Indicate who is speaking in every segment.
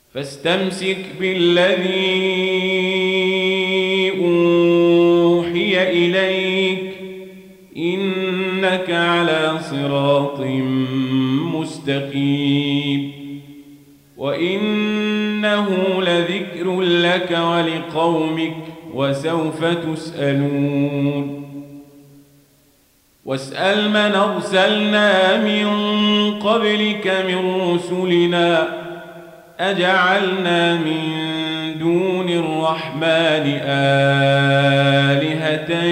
Speaker 1: فاستمسك بالذي أوحي إليك إنك على صراط مستقيم وإنه لذكر لك ولقومك وسوف تسألون واسأل من أرسلنا من قبلك من رسلنا أجعلنا من دون الرحمن آلهة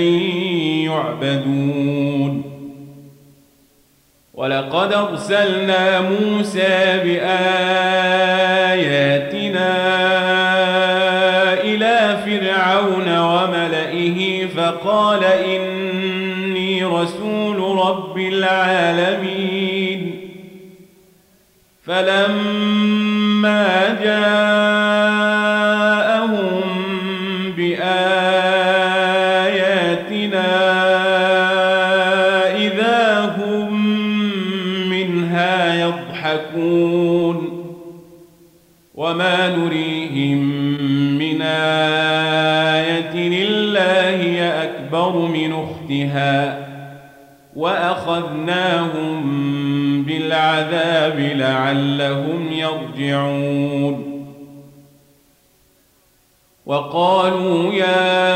Speaker 1: يعبدون ولقد أرسلنا موسى بآياتنا إلى فرعون وملئه فقال إني رسول رب العالمين فلما جاءهم بآياتنا إذا هم منها يضحكون وما نريهم من آية إلا هي أكبر من أختها وأخذناهم بالعذاب لعلهم يرجعون وقالوا يا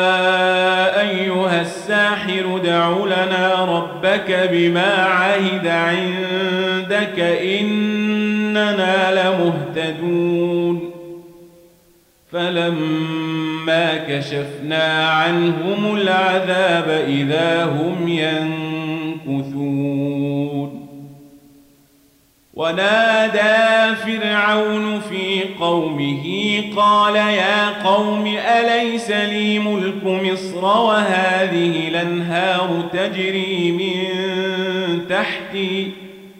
Speaker 1: أيها الساحر ادع لنا ربك بما عهد عندك إننا لمهتدون فلما كشفنا عنهم العذاب إذا هم ينكثون ونادى فرعون في قومه قال يا قوم أليس لي ملك مصر وهذه الأنهار تجري من تحتي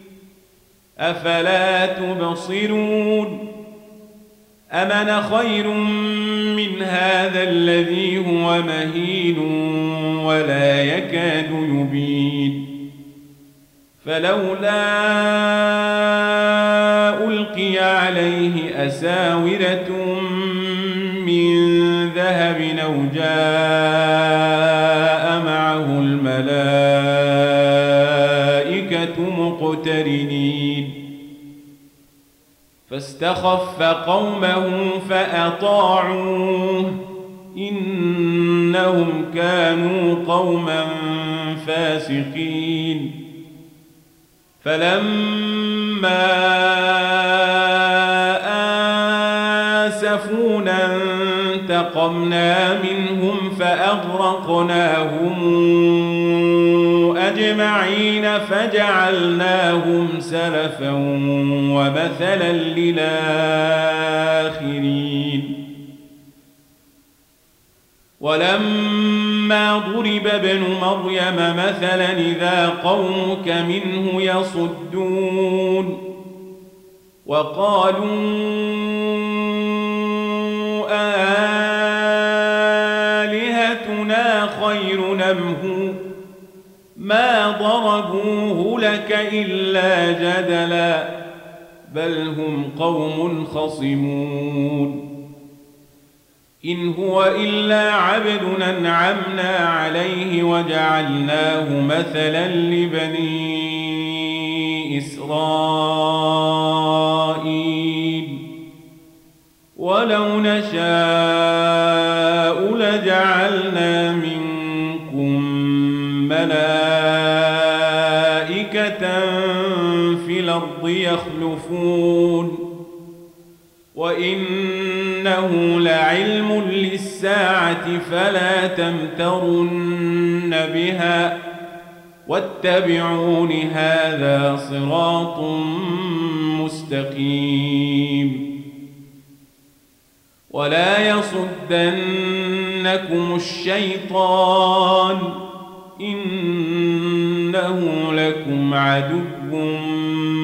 Speaker 1: أفلا تبصرون أمن خير من هذا الذي هو مهين ولا يكاد يبين فلولا ألقي عليه أساورة من ذهب أو جاء معه الملائكة مقترنين فاستخف قومه فأطاعوه إنهم كانوا قوما فاسقين فلما آسفونا انتقمنا منهم فأغرقناهم أجمعين فجعلناهم سلفا ومثلا للآخرين ولما ضرب ابن مريم مثلا إذا قومك منه يصدون وقالوا آلهتنا خير أم ما ضربوه لك إلا جدلا بل هم قوم خصمون إن هو إلا عبد أنعمنا عليه وجعلناه مثلا لبني إسرائيل ولو نشاء لجعلنا منكم ملائكة في الأرض يخلفون وإنه لعلم للساعة فلا تمترن بها واتبعون هذا صراط مستقيم ولا يصدنكم الشيطان إنه لكم عدو